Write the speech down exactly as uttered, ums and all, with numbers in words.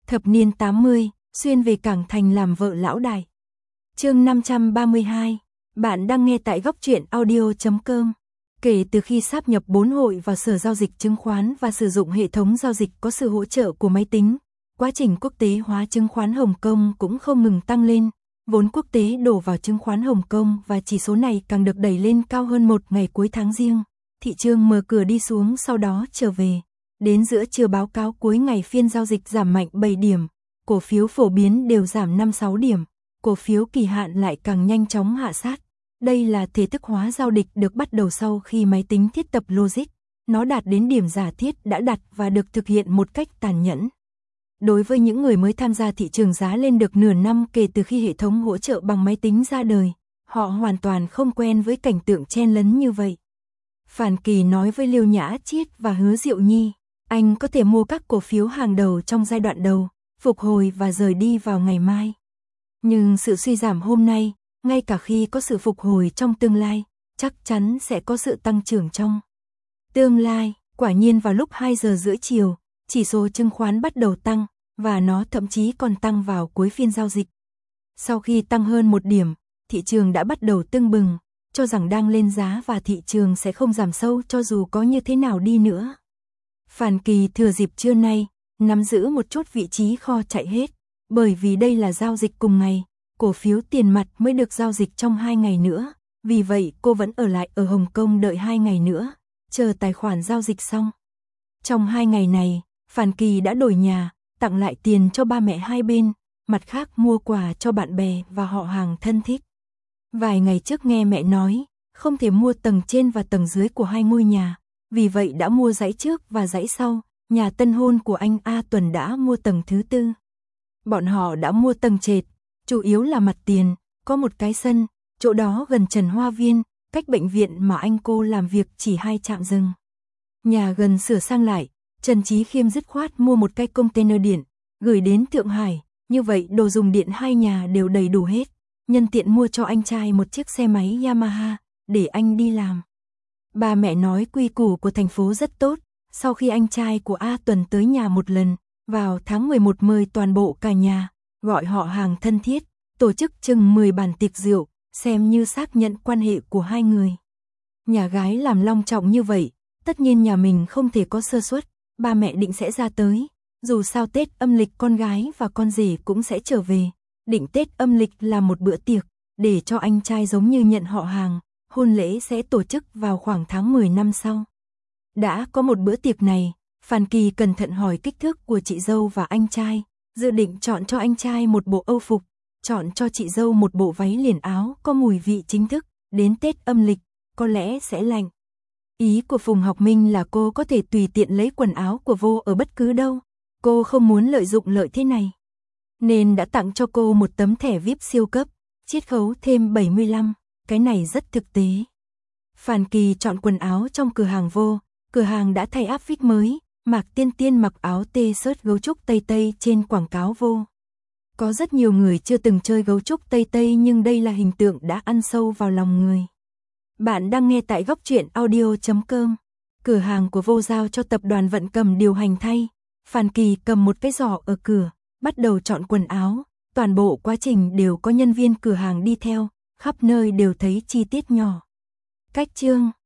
Thập niên tám mươi, xuyên về Cảng Thành làm vợ lão đại. Chương năm trăm ba mươi hai. Bạn đang nghe tại góc truyện audio chấm com. Kể từ khi sáp nhập bốn hội vào Sở Giao dịch Chứng khoán và sử dụng hệ thống giao dịch có sự hỗ trợ của máy tính, quá trình quốc tế hóa chứng khoán Hồng Kông cũng không ngừng tăng lên. Vốn quốc tế đổ vào chứng khoán Hồng Kông và chỉ số này càng được đẩy lên cao hơn một ngày cuối tháng Giêng. Thị trường mở cửa đi xuống sau đó trở về. Đến giữa trưa báo cáo cuối ngày phiên giao dịch giảm mạnh bảy điểm, cổ phiếu phổ biến đều giảm năm sáu điểm, cổ phiếu kỳ hạn lại càng nhanh chóng hạ sát. Đây là thể thức hóa giao dịch được bắt đầu sau khi máy tính thiết tập logic, nó đạt đến điểm giả thiết đã đặt và được thực hiện một cách tàn nhẫn. Đối với những người mới tham gia thị trường giá lên được nửa năm kể từ khi hệ thống hỗ trợ bằng máy tính ra đời, họ hoàn toàn không quen với cảnh tượng chen lấn như vậy. Phản Kỳ nói với Liêu Nhã Chiết và Hứa Diệu Nhi, anh có thể mua các cổ phiếu hàng đầu trong giai đoạn đầu, phục hồi và rời đi vào ngày mai. Nhưng sự suy giảm hôm nay, ngay cả khi có sự phục hồi trong tương lai, chắc chắn sẽ có sự tăng trưởng trong tương lai. Quả nhiên vào lúc hai giờ rưỡi chiều, chỉ số chứng khoán bắt đầu tăng, và nó thậm chí còn tăng vào cuối phiên giao dịch. Sau khi tăng hơn một điểm, thị trường đã bắt đầu tưng bừng, cho rằng đang lên giá và thị trường sẽ không giảm sâu cho dù có như thế nào đi nữa. Phản Kỳ thừa dịp trưa nay, nắm giữ một chút vị trí kho chạy hết, bởi vì đây là giao dịch cùng ngày, cổ phiếu tiền mặt mới được giao dịch trong hai ngày nữa, vì vậy cô vẫn ở lại ở Hồng Kông đợi hai ngày nữa, chờ tài khoản giao dịch xong. Trong hai ngày này, Phản Kỳ đã đổi nhà, tặng lại tiền cho ba mẹ hai bên, mặt khác mua quà cho bạn bè và họ hàng thân thích. Vài ngày trước nghe mẹ nói, không thể mua tầng trên và tầng dưới của hai ngôi nhà, vì vậy đã mua dãy trước và dãy sau. Nhà tân hôn của anh A Tuần đã mua tầng thứ tư. Bọn họ đã mua tầng trệt, chủ yếu là mặt tiền, có một cái sân, chỗ đó gần Trần Hoa Viên, cách bệnh viện mà anh cô làm việc chỉ hai trạm dừng. Nhà gần sửa sang lại, Trần Chí Khiêm dứt khoát mua một cái container điện, gửi đến Thượng Hải, như vậy đồ dùng điện hai nhà đều đầy đủ hết. Nhân tiện mua cho anh trai một chiếc xe máy Yamaha, để anh đi làm. Ba mẹ nói quy củ của thành phố rất tốt. Sau khi anh trai của A Tuần tới nhà một lần, vào tháng mười một mời toàn bộ cả nhà, gọi họ hàng thân thiết, tổ chức chừng mười bàn tiệc rượu, xem như xác nhận quan hệ của hai người. Nhà gái làm long trọng như vậy, tất nhiên nhà mình không thể có sơ suất, ba mẹ định sẽ ra tới, dù sao Tết âm lịch con gái và con rể cũng sẽ trở về, định Tết âm lịch là một bữa tiệc, để cho anh trai giống như nhận họ hàng, hôn lễ sẽ tổ chức vào khoảng tháng mười năm sau. Đã có một bữa tiệc này, Phản Kỳ cẩn thận hỏi kích thước của chị dâu và anh trai, dự định chọn cho anh trai một bộ âu phục, chọn cho chị dâu một bộ váy liền áo có mùi vị chính thức, đến Tết âm lịch, có lẽ sẽ lạnh. Ý của Phùng Học Minh là cô có thể tùy tiện lấy quần áo của vô ở bất cứ đâu, cô không muốn lợi dụng lợi thế này. Nên đã tặng cho cô một tấm thẻ vi ai pi siêu cấp, chiết khấu thêm bảy mươi lăm, cái này rất thực tế. Phản Kỳ chọn quần áo trong cửa hàng vô. Cửa hàng đã thay áp phích mới, Mạc Tiên Tiên mặc áo t-shirt gấu trúc Tây Tây trên quảng cáo vô. Có rất nhiều người chưa từng chơi gấu trúc Tây Tây nhưng đây là hình tượng đã ăn sâu vào lòng người. Bạn đang nghe tại góc truyện audio chấm com. Cửa hàng của vô giao cho tập đoàn Vận Cầm điều hành thay. Phản Kỳ cầm một cái giỏ ở cửa, bắt đầu chọn quần áo. Toàn bộ quá trình đều có nhân viên cửa hàng đi theo, khắp nơi đều thấy chi tiết nhỏ. Cách chương